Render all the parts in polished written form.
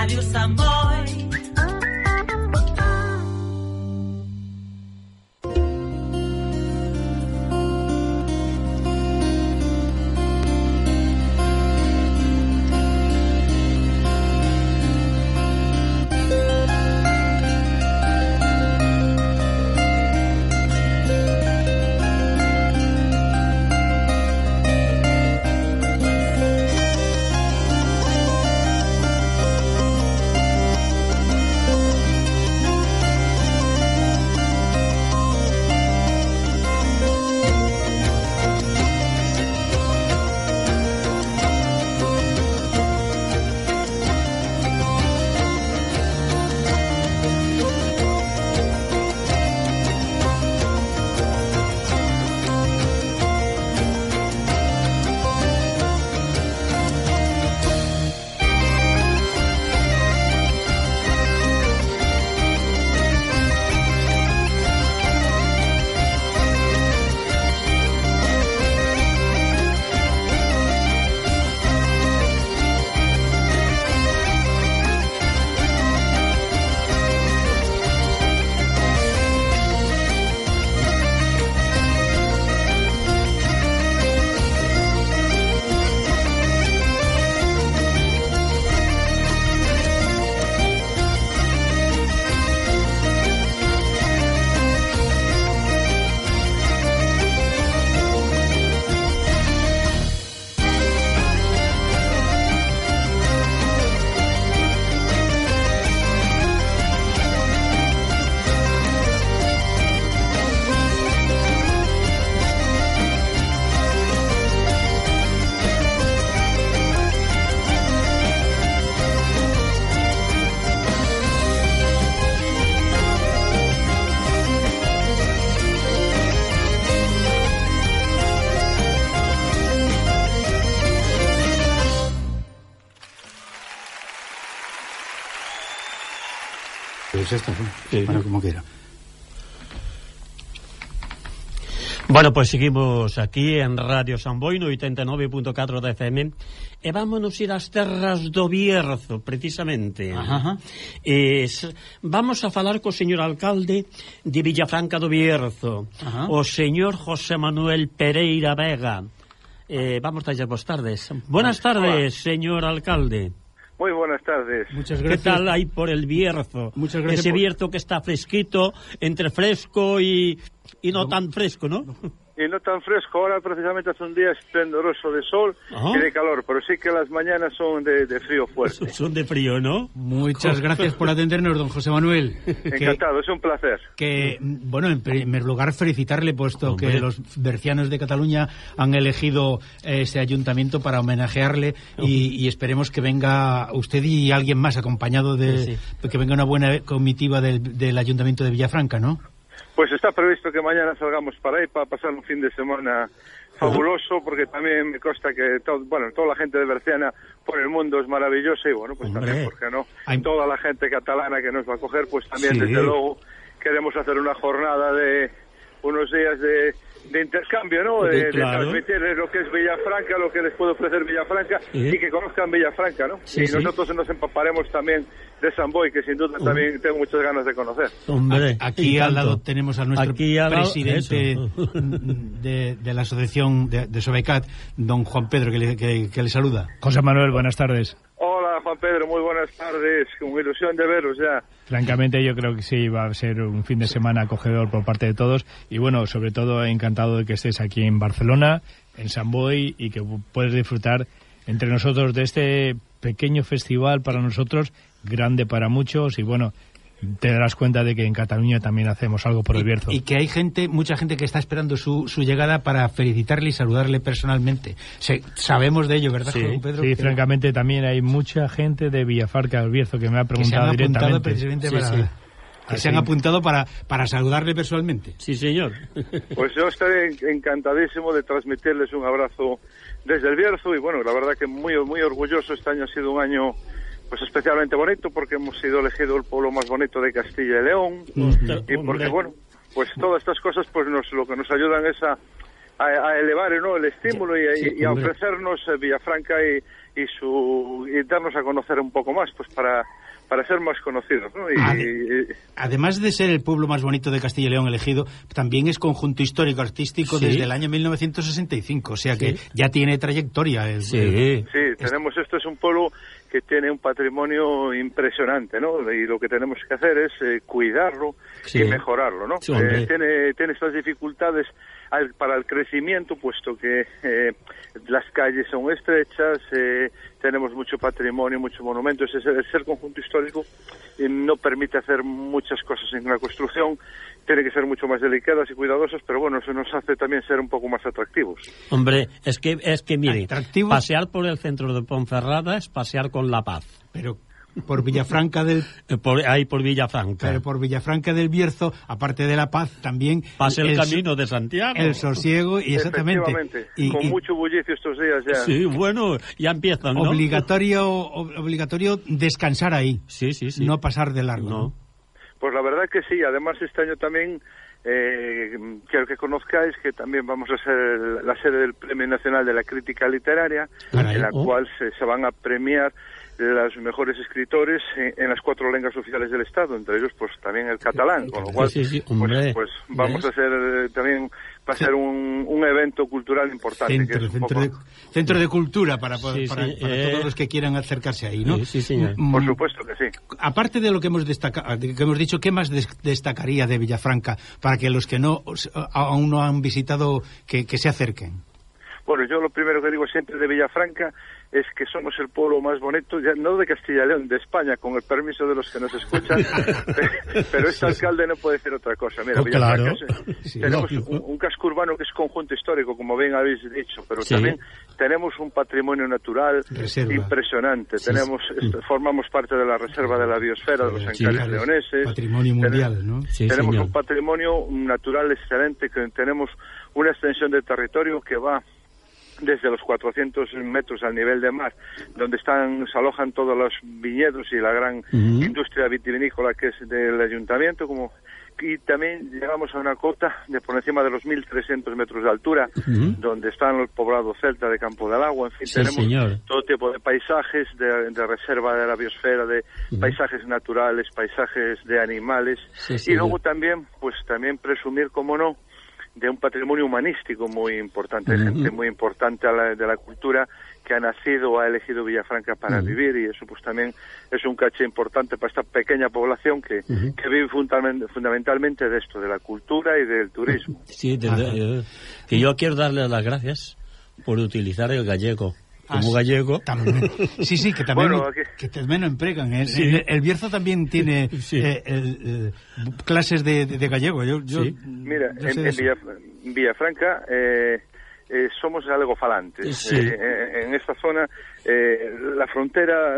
Radio Samboy. Bueno, como quiera. Bueno, pues seguimos aquí en Radio Samboy no 89.4 da FM e vámonos ir ás terras do Bierzo, precisamente. Vamos a falar co señor alcalde de Villafranca do Bierzo, o señor José Manuel Pereira Vega. Vamos a boas tardes. Buenas tardes, señor alcalde. Muy buenas tardes. Muchas gracias. ¿Qué tal hay por el Bierzo? Muchas gracias. Ese Bierzo que está fresquito, entre fresco y no tan fresco, ¿no? Y no tan fresco, ahora precisamente hace un día esplendoroso de sol y de calor, pero sí que las mañanas son de frío fuerte. Son de frío, ¿no? Muchas gracias por atendernos, don José Manuel. Encantado, es un placer. Bueno, en primer lugar felicitarle, puesto que los bercianos de Cataluña han elegido este ayuntamiento para homenajearle y esperemos que venga usted y alguien más acompañado que venga una buena comitiva del ayuntamiento de Villafranca, ¿no? Pues está previsto que mañana salgamos para ahí para pasar un fin de semana fabuloso, porque también me consta que toda la gente de Berciana por el mundo es maravillosa y bueno, pues también, ¿por qué no? Toda la gente catalana que nos va a coger, pues también desde luego queremos hacer una jornada de unos días de intercambio, ¿no? De transmitirles lo que es Villafranca, lo que les puede ofrecer Villafranca y que conozcan Villafranca, ¿no? Y nosotros nos empaparemos también de Samboy, que sin duda también tengo muchas ganas de conocer. Aquí al lado tenemos a nuestro presidente de la asociación de Sobecat, don Juan Pedro, que le saluda. José Manuel, buenas tardes. Hola, Juan Pedro, muy buenas tardes, con ilusión de veros ya. Francamente yo creo que sí, va a ser un fin de semana acogedor por parte de todos y bueno, sobre todo encantado de que estés aquí en Barcelona, en Samboy, y que puedes disfrutar entre nosotros de este pequeño festival para nosotros, grande para muchos, y bueno, te darás cuenta de que en Cataluña también hacemos algo por el Bierzo. Y que hay mucha gente que está esperando su llegada para felicitarle y saludarle personalmente. Sabemos de ello, ¿verdad, sí, Pedro? Sí, francamente también hay mucha gente de Villafranca del Bierzo que me ha preguntado directamente. Se han apuntado para saludarle personalmente. Sí, señor. Pues yo estaré encantadísimo de transmitirles un abrazo desde el Bierzo y bueno, la verdad que muy, muy orgulloso. Este año ha sido un año pues especialmente bonito porque hemos sido elegido el pueblo más bonito de Castilla y León y porque bueno, pues todas estas cosas pues lo que nos ayudan es a a elevar, ¿no?, el estímulo y a ofrecernos Villafranca y darnos a conocer un poco más, pues para ser más conocidos, ¿no? Además de ser el pueblo más bonito de Castilla y León elegido, también es conjunto histórico-artístico desde el año 1965, o sea que ya tiene trayectoria. Tenemos, esto es un pueblo que tiene un patrimonio impresionante, ¿no? Y lo que tenemos que hacer es cuidarlo y mejorarlo, ¿no? Tiene estas dificultades para el crecimiento, puesto que las calles son estrechas, tenemos mucho patrimonio, muchos monumentos. El ser conjunto histórico no permite hacer muchas cosas en una construcción, tiene que ser mucho más delicadas y cuidadosas, pero bueno, eso nos hace también ser un poco más atractivos. Hombre, es que mire, pasear por el centro de Ponferrada es pasear con la paz. Pero por Villafranca del... por Villafranca. Pero por Villafranca del Bierzo, aparte de la paz, también... Pasa el camino de Santiago. El sosiego, y exactamente. Con mucho bullicio estos días ya. Sí, bueno, ya empiezan, ¿no? Obligatorio descansar ahí. Sí. No pasar de largo. No. Pues la verdad que sí. Además, este año también... quiero que conozcáis que también vamos a ser la sede del Premio Nacional de la Crítica Literaria, en la cual se van a premiar los mejores escritores en las 4 lenguas oficiales del Estado, entre ellos pues también el catalán, con lo cual pues vamos a hacer también, va a ser un evento cultural importante. Centro de cultura para todos los que quieran acercarse ahí, ¿no? Sí, señor. Por supuesto que sí. Aparte de lo que hemos destacado, que hemos dicho, ¿qué más destacaría de Villafranca para que los que aún no han visitado que se acerquen? Bueno, yo lo primero que digo siempre de Villafranca es que somos el pueblo más bonito, ya no de Castilla y León, de España, con el permiso de los que nos escuchan, pero este alcalde no puede decir otra cosa. Mira, claro. Tenemos un casco urbano que es conjunto histórico, como bien habéis dicho, pero también tenemos un patrimonio natural impresionante. Formamos parte de la reserva de la biosfera de los Ancares leoneses. Patrimonio mundial, ¿no? Tenemos un patrimonio natural excelente, que tenemos una extensión de territorio que va desde los 400 metros al nivel de mar, donde se alojan todos los viñedos y la gran industria vitivinícola que es del ayuntamiento, y también llegamos a una cota de por encima de los 1.300 metros de altura, donde están los poblados celta de Campo del Agua. En fin, tenemos todo tipo de paisajes de reserva de la biosfera, de paisajes naturales, paisajes de animales, y luego también presumir, como no, de un patrimonio humanístico muy importante, gente muy importante de la cultura que ha nacido, ha elegido Villafranca para vivir, y eso pues también es un caché importante para esta pequeña población que vive fundamentalmente de esto, de la cultura y del turismo. Sí, que yo quiero darle las gracias por utilizar el gallego. Como gallego. También. Sí, que también, que también lo empregan. El Bierzo también tiene clases de gallego. Mira, en Villafranca somos galegofalantes. En esta zona, la frontera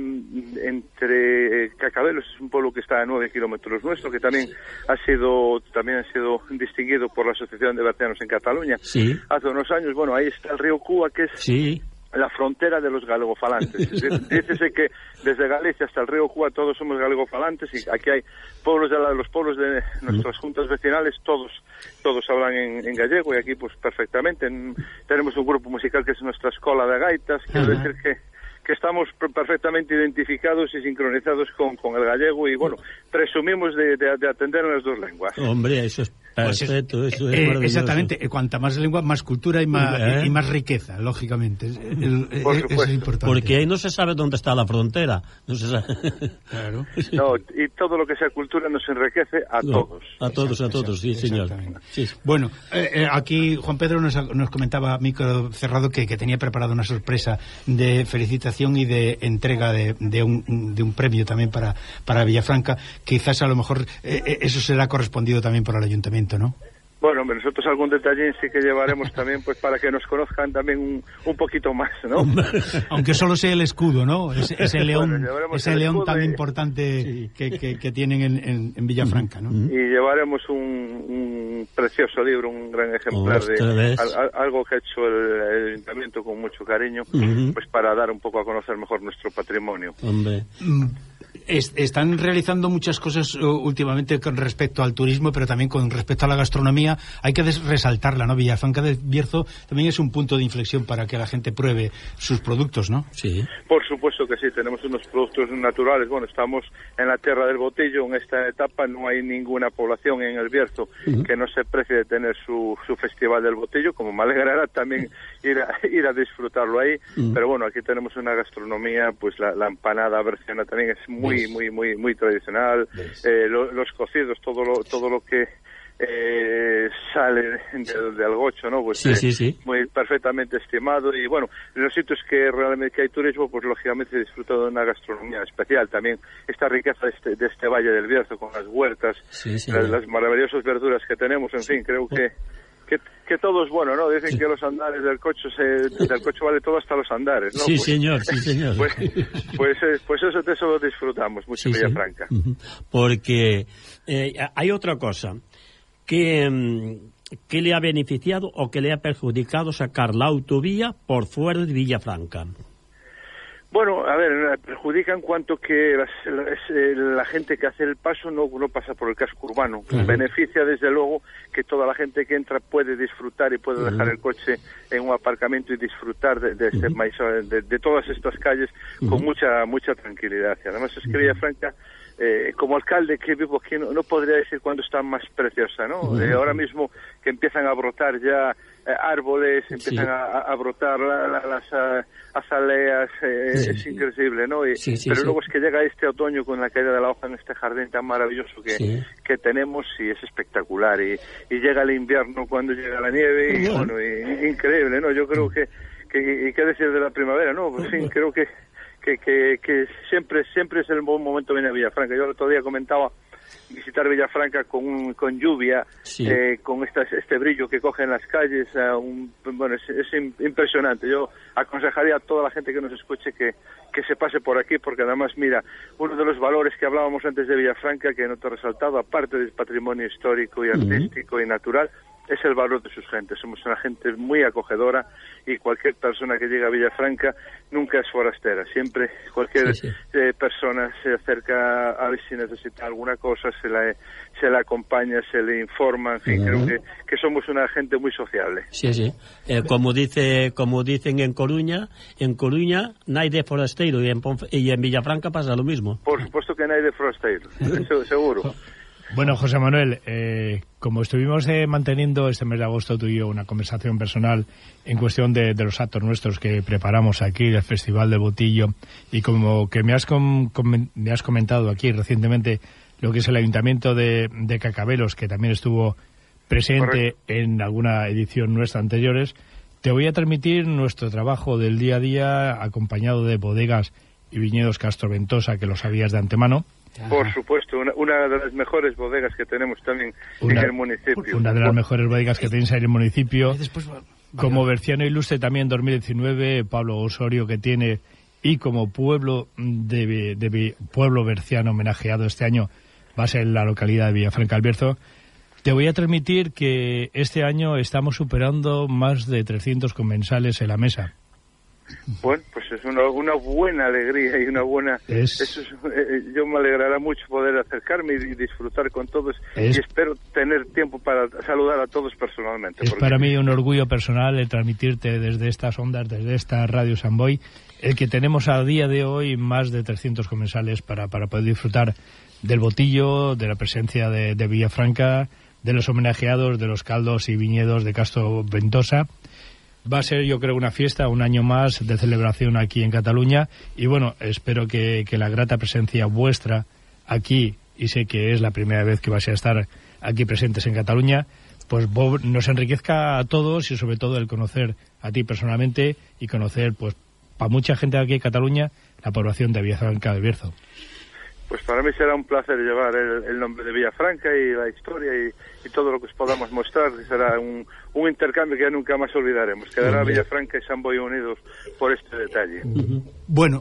entre Cacabelos, es un pueblo que está a 9 kilómetros nuestro, que también ha sido distinguido por la Asociación de Bercianos en Cataluña. Hace unos años, ahí está el río Cúa, que es la frontera de los galegofalantes. Dícese que desde Galicia hasta el río Cúa todos somos galegofalantes, y aquí hay los pueblos de nuestras juntas vecinales, todos hablan en gallego, y aquí pues perfectamente. Tenemos un grupo musical que es nuestra escola de gaitas, quiero decir que estamos perfectamente identificados y sincronizados con el gallego, y presumimos de atender en las dos lenguas. Hombre, eso es perfecto, eso es maravilloso. Exactamente, cuanta más lengua, más cultura y más riqueza, lógicamente. Eso es importante. Porque ahí no se sabe dónde está la frontera. No se sabe. Claro. No, y todo lo que sea cultura nos enriquece a todos. A todos, sí, señor. Sí. Bueno, aquí Juan Pedro nos comentaba, micro cerrado, que tenía preparado una sorpresa de felicitación y de entrega de un premio también para Villafranca. Quizás a lo mejor eso será correspondido también por el ayuntamiento, ¿no? Bueno, hombre, nosotros algún detallín sí que llevaremos también, pues para que nos conozcan también un poquito más, ¿no? Aunque solo sea el escudo, ¿no? Ese león, león tan importante que tienen en Villafranca, ¿no? Y llevaremos un precioso libro, un gran ejemplar de algo que ha hecho el ayuntamiento con mucho cariño, pues para dar un poco a conocer mejor nuestro patrimonio. Hombre. Están realizando muchas cosas últimamente con respecto al turismo, pero también con respecto a la gastronomía. Hay que resaltarla, ¿no? Villafranca del Bierzo también es un punto de inflexión para que la gente pruebe sus productos, ¿no? Sí. Por supuesto que sí, tenemos unos productos naturales. Bueno, estamos en la tierra del botillo. En esta etapa no hay ninguna población en el Bierzo que no se precie de tener su festival del botillo, como me alegrará también ir a disfrutarlo ahí. Pero bueno, aquí tenemos una gastronomía, pues la empanada berciana también es muy tradicional. Los cocidos, todo lo que sale del gocho, ¿no? Pues sí. muy perfectamente estimado. Y bueno, en los sitios que realmente hay turismo, pues lógicamente se disfruta de una gastronomía especial. También esta riqueza de este Valle del Bierzo, con las huertas, las maravillosas verduras que tenemos. En fin, creo que todo es bueno, ¿no? Dicen que los andares del coche vale todo hasta los andares, ¿no? Sí, pues, señor. Pues eso lo disfrutamos mucho en Villafranca. Porque hay otra cosa que le ha beneficiado o que le ha perjudicado sacar la autovía por fuera de Villafranca. Bueno, a ver, perjudica en cuanto que la gente que hace el paso no pasa por el casco urbano. Beneficia, desde luego, que toda la gente que entra puede disfrutar y puede dejar el coche en un aparcamiento y disfrutar de todas estas calles con mucha tranquilidad. Y además es que Villafranca, como alcalde que vivo aquí, no podría decir cuándo está más preciosa, ¿no? Ahora mismo que empiezan a brotar ya árboles, empiezan a brotar las azaleas, es increíble, ¿no? Pero luego es que llega este otoño con la caída de la hoja en este jardín tan maravilloso que tenemos, y es espectacular. Y llega el invierno cuando llega la nieve, y bueno, increíble, ¿no? Yo creo que qué decir de la primavera, ¿no? Pues sí, creo que siempre es el buen momento venir a Villafranca. Yo el otro día comentaba visitar Villafranca con lluvia, con este brillo que coge en las calles. Es impresionante. Yo aconsejaría a toda la gente que nos escuche que se pase por aquí, porque además, mira, uno de los valores que hablábamos antes de Villafranca, que no te he resaltado, aparte del patrimonio histórico y artístico y natural, es el valor de sus gentes. Somos una gente muy acogedora, y cualquier persona que llega a Villafranca nunca es forastera. Siempre cualquier persona se acerca a ver si necesita alguna cosa, se la acompaña, se le informa. En fin, creo que somos una gente muy sociable. Sí. Como dicen en Coruña no hay de forasteiro, y en Villafranca pasa lo mismo. Por supuesto que no hay de forasteiro, eso seguro. Bueno, José Manuel, como estuvimos manteniendo este mes de agosto tú y yo una conversación personal en cuestión de los actos nuestros que preparamos aquí, del Festival del Botillo, y como que me has comentado aquí recientemente lo que es el Ayuntamiento de Cacabelos, que también estuvo presente en alguna edición nuestra anteriores, te voy a transmitir nuestro trabajo del día a día acompañado de bodegas y viñedos Castro Ventosa, que lo sabías de antemano. Por supuesto, una de las mejores bodegas que tenemos también en el municipio. Una de las mejores bodegas que tenéis en el municipio. Como Berciano Ilustre también 2019, Pablo Osorio, que tiene, y como pueblo pueblo berciano homenajeado este año, va a ser en la localidad de Villafranca del Bierzo. Te voy a transmitir que este año estamos superando más de 300 comensales en la mesa. Bueno, pues es una buena alegría y una buena... yo me alegrará mucho poder acercarme y disfrutar con todos, y espero tener tiempo para saludar a todos personalmente. Es para mí un orgullo personal el transmitirte desde estas ondas, desde esta Radio Samboy, el que tenemos a día de hoy más de 300 comensales para poder disfrutar del botillo, de la presencia de Villafranca, de los homenajeados, de los caldos y viñedos de Castro Ventosa. Va a ser, yo creo, una fiesta, un año más de celebración aquí en Cataluña, y bueno, espero que la grata presencia vuestra aquí, y sé que es la primera vez que vais a estar aquí presentes en Cataluña, pues nos enriquezca a todos, y sobre todo el conocer a ti personalmente y conocer, pues, para mucha gente aquí en Cataluña, la población de Villafranca del Bierzo. Pues para mí será un placer llevar el nombre de Villafranca y la historia y todo lo que os podamos mostrar. Será un intercambio que ya nunca más olvidaremos. Quedará Villafranca y Samboy unidos por este detalle. Bueno,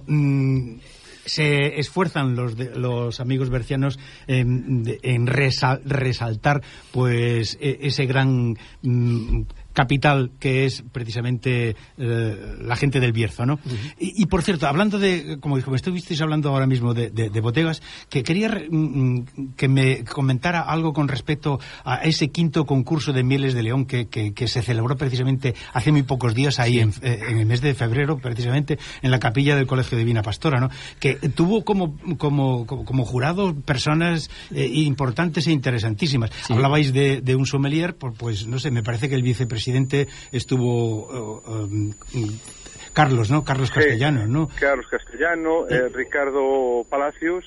se esfuerzan los amigos bercianos en resaltar pues ese gran capital que es precisamente la gente del Bierzo, ¿no? Y por cierto, hablando de, como estuvisteis hablando ahora mismo de bodegas, que quería que me comentara algo con respecto a ese quinto concurso de mieles de León que se celebró precisamente hace muy pocos días ahí en el mes de febrero, precisamente en la capilla del Colegio Divina Pastora, ¿no? Que tuvo como jurado personas importantes e interesantísimas. Sí. Hablabais de un sommelier, pues no sé, me parece que el vicepresidente estuvo Carlos, ¿no? Carlos Castellano, ¿no? Carlos Castellano, Ricardo Palacios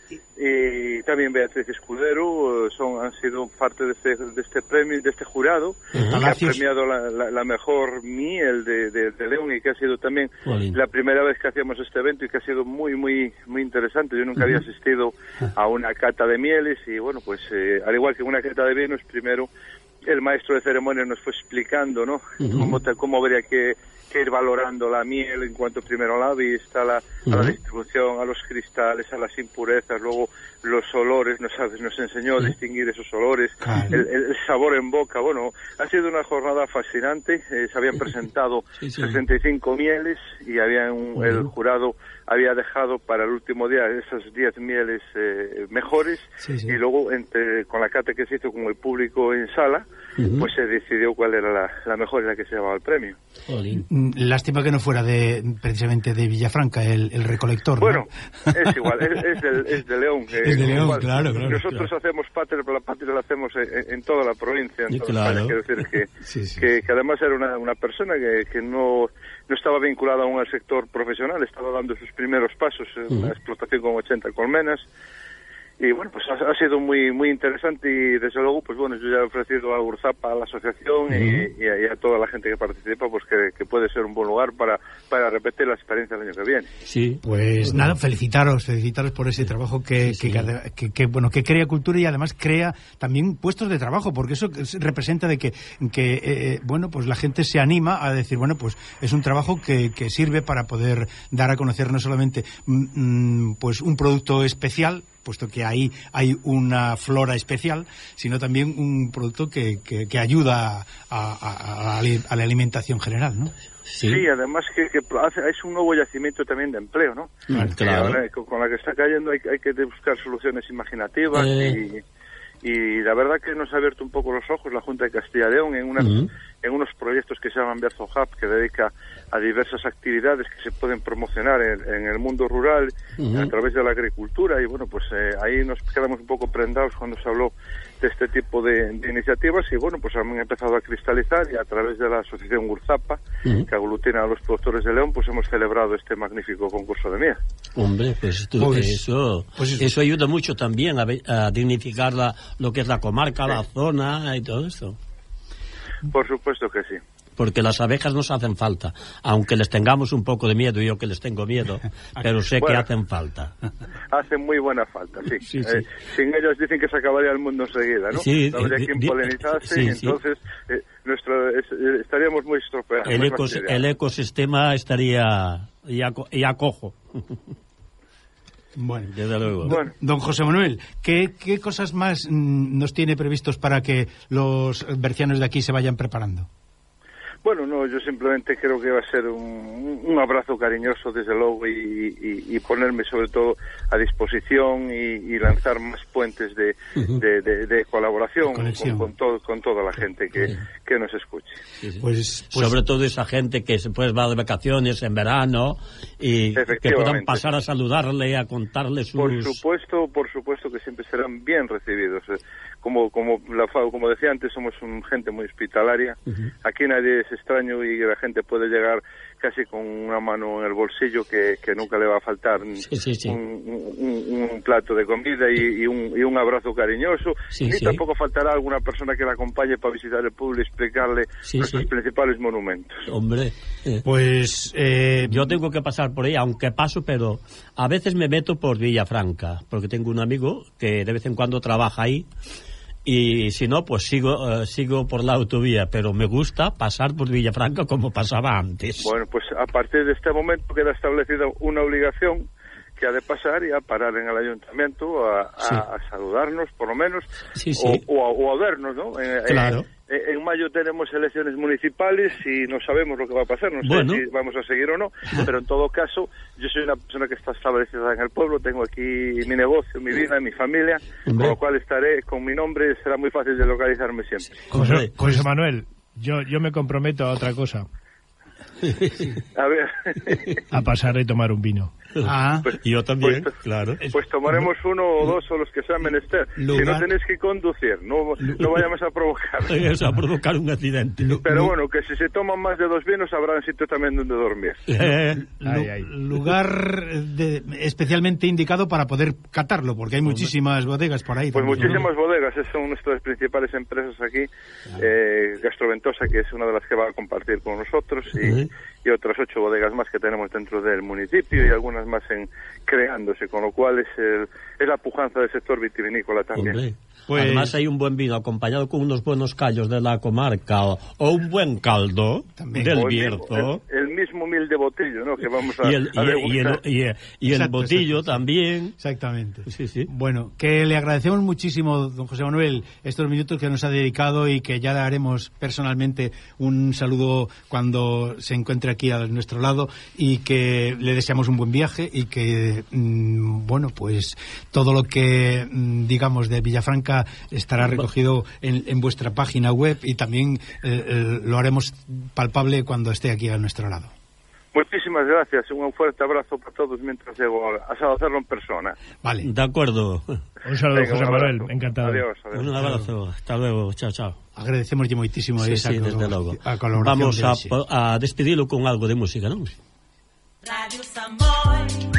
y también Beatriz Escudero han sido parte de este premio, de este jurado, que ha premiado la mejor miel de León, y que ha sido también la primera vez que hacíamos este evento, y que ha sido muy muy muy interesante. Yo nunca había asistido a una cata de mieles, y bueno, pues al igual que en una cata de vinos, primero el maestro de ceremonia nos fue explicando, ¿no? Cómo habría que ir valorando la miel en cuanto primero a la vista, a la distribución, a los cristales, a las impurezas, luego los olores, nos enseñó a distinguir esos olores, el sabor en boca. Bueno, ha sido una jornada fascinante. Se habían presentado 65 mieles, y el jurado había dejado para el último día esas 10 mieles mejores, y luego con la cata que se hizo con el público en sala, pues se decidió cuál era la mejor y la que se llevaba el premio. Lástima que no fuera precisamente de Villafranca el recolector, ¿no? Bueno, es igual, es de León. Es de León, claro. Nosotros hacemos patria, pero la patria la hacemos en toda la provincia. Quiero decir que además era una persona que no estaba vinculada aún al sector profesional, estaba dando sus primeros pasos en una explotación con 80 colmenas. Y bueno, pues ha sido muy muy interesante, y desde luego, pues bueno, yo ya he ofrecido a Urzapa, a la asociación y a toda la gente que participa, pues que puede ser un buen lugar para repetir la experiencia el año que viene. Sí, pues nada, felicitaros por ese trabajo que crea cultura, y además crea también puestos de trabajo, porque eso representa de que bueno, pues la gente se anima a decir, bueno, pues es un trabajo que sirve para poder dar a conocer no solamente pues un producto especial, puesto que ahí hay una flora especial, sino también un producto que ayuda a la alimentación general, ¿no? Sí, además que es un nuevo yacimiento también de empleo, ¿no? Claro. Con la que está cayendo hay que buscar soluciones imaginativas, y la verdad que nos ha abierto un poco los ojos la Junta de Castilla y León en unos proyectos que se llaman Bierzo Hub, que dedica a diversas actividades que se pueden promocionar en el mundo rural a través de la agricultura. Y bueno, pues ahí nos quedamos un poco prendados cuando se habló de este tipo de iniciativas, y bueno, pues han empezado a cristalizar, y a través de la asociación Urzapa, que aglutina a los productores de León, pues hemos celebrado este magnífico concurso de miel. Hombre, pues eso ayuda mucho también a dignificar lo que es la comarca, la zona y todo eso. Por supuesto que sí. Porque las abejas nos hacen falta, aunque les tengamos un poco de miedo, yo que les tengo miedo, pero sé que hacen falta. Hacen muy buena falta, sí. Sin ellos dicen que se acabaría el mundo enseguida, ¿no? Sí, no habría quien polinizase, entonces estaríamos muy estropeados. El ecosistema estaría ya cojo. Bueno, desde luego. Don José Manuel, ¿qué cosas más nos tiene previstos para que los bercianos de aquí se vayan preparando? Bueno, no, yo simplemente creo que va a ser un abrazo cariñoso, desde luego, y ponerme sobre todo a disposición y lanzar más puentes de colaboración con toda la gente que nos escuche. Pues sobre todo esa gente que se puede va de vacaciones en verano y que puedan pasar a saludarle, a contarle sus... Por supuesto que siempre serán bien recibidos. Como decía antes, somos gente muy hospitalaria. Aquí nadie es extraño, y la gente puede llegar casi con una mano en el bolsillo, que nunca le va a faltar un plato de comida y un abrazo cariñoso. Tampoco faltará alguna persona que la acompañe para visitar el pueblo y explicarle nuestros principales monumentos. Hombre, pues yo tengo que pasar por ahí, aunque paso, pero a veces me meto por Villafranca, porque tengo un amigo que de vez en cuando trabaja ahí. Y si no, pues sigo por la autovía, pero me gusta pasar por Villafranca como pasaba antes. Bueno, pues a partir de este momento queda establecida una obligación que ha de pasar y a parar en el ayuntamiento a saludarnos, por lo menos, o a vernos, ¿no? Claro. En mayo tenemos elecciones municipales y no sabemos lo que va a pasar, no sé si vamos a seguir o no, pero en todo caso, yo soy una persona que está establecida en el pueblo, tengo aquí mi negocio, mi vida, mi familia, con lo cual estaré con mi nombre, será muy fácil de localizarme siempre. José Manuel, yo me comprometo a otra cosa. A ver. A pasar y tomar un vino. Pues, yo también, claro. Pues tomaremos uno o dos o los que sean menester. Si no tenéis que conducir, no vayamos a provocar un accidente. Pero bueno, que si se toman más de 2 vinos habrá un sitio también donde dormir. Lugar especialmente indicado para poder catarlo, porque hay muchísimas bodegas por ahí. Pues muchísimas bodegas, esas son nuestras principales empresas aquí. Gastroventosa, que es una de las que va a compartir con nosotros, y otras 8 bodegas más que tenemos dentro del municipio y algunas más creándose, con lo cual es la pujanza del sector vitivinícola también. Pues, además hay un buen vino acompañado con unos buenos callos de la comarca o un buen caldo también del Bierzo. El mismo humilde botillo, ¿no? Que vamos a y el botillo también. Exactamente. Sí. Bueno, que le agradecemos muchísimo, don José Manuel, estos minutos que nos ha dedicado y que ya le haremos personalmente un saludo cuando se encuentre aquí a nuestro lado, y que le deseamos un buen viaje y que, bueno, pues todo lo que digamos de Villafranca estará recogido en vuestra página web, y también lo haremos palpable cuando esté aquí a nuestro lado. Muchísimas gracias, un fuerte abrazo para todos mientras llego a hacerlo en persona. Vale. De acuerdo. Un saludo, José Manuel, encantado. Adiós. Un abrazo, hasta luego, chao. Agradecemos muchísimo esa colaboración. Vamos a despedirlo con algo de música, ¿no? Radio Samboy.